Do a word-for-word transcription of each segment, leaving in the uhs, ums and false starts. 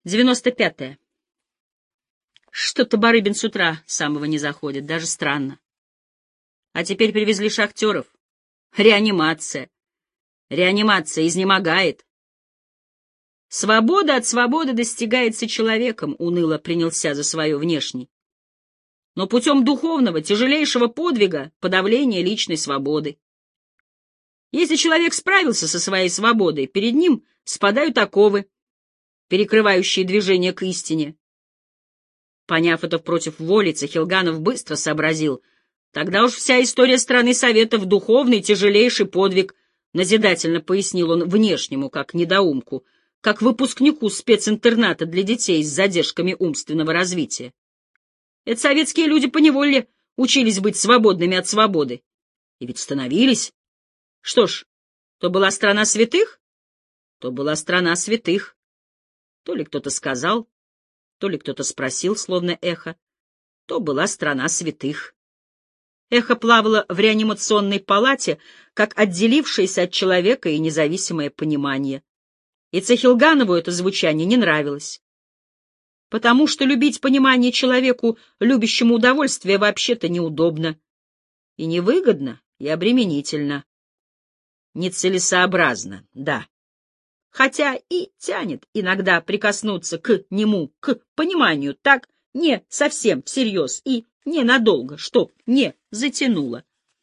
девяносто пятое. Что-то Барыбин с утра самого не заходит, даже странно. А теперь привезли шахтеров. Реанимация. Реанимация изнемогает. Свобода от свободы достигается человеком, уныло принялся за свое внешний. Но путем духовного, тяжелейшего подвига подавления личной свободы. Если человек справился со своей свободой, перед ним спадают оковы, перекрывающие движение к истине. Поняв это против воли, Цахилганов быстро сообразил. Тогда уж вся история страны Советов — духовный тяжелейший подвиг, назидательно пояснил он внешнему, как недоумку, как выпускнику специнтерната для детей с задержками умственного развития. Это советские люди поневоле учились быть свободными от свободы. И ведь становились. Что ж, то была страна святых, то была страна святых. То ли кто-то сказал, то ли кто-то спросил, словно эхо, то была страна святых. Эхо плавало в реанимационной палате, как отделившееся от человека и независимое понимание. И Цахилганову это звучание не нравилось. Потому что любить понимание человеку, любящему удовольствие, вообще-то неудобно. И невыгодно, и обременительно. Нецелесообразно, да. Хотя и тянет иногда прикоснуться к нему, к пониманию, так не совсем всерьез и ненадолго, чтоб не затянуло.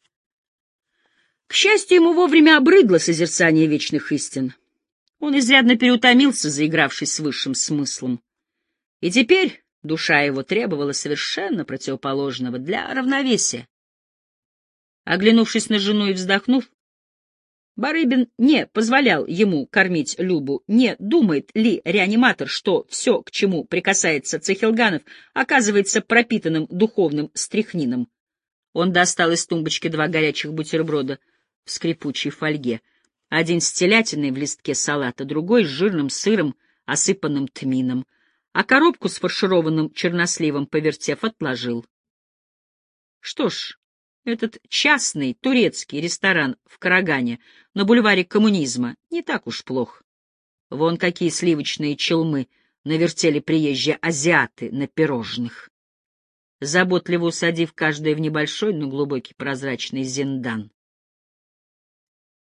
К счастью, ему вовремя обрыдло созерцание вечных истин. Он изрядно переутомился, заигравшись с высшим смыслом. И теперь душа его требовала совершенно противоположного для равновесия. Оглянувшись на жену и вздохнув, Барыбин не позволял ему кормить Любу. Не думает ли реаниматор, что все, к чему прикасается Цахилганов, оказывается пропитанным духовным стряхнином? Он достал из тумбочки два горячих бутерброда в скрипучей фольге. Один с телятиной в листке салата, другой с жирным сыром, осыпанным тмином. А коробку с фаршированным черносливом, повертев, отложил. Что ж, этот частный турецкий ресторан в Карагане на бульваре коммунизма не так уж плох. Вон какие сливочные челмы навертели приезжие азиаты на пирожных, заботливо усадив каждое в небольшой, но глубокий прозрачный зиндан.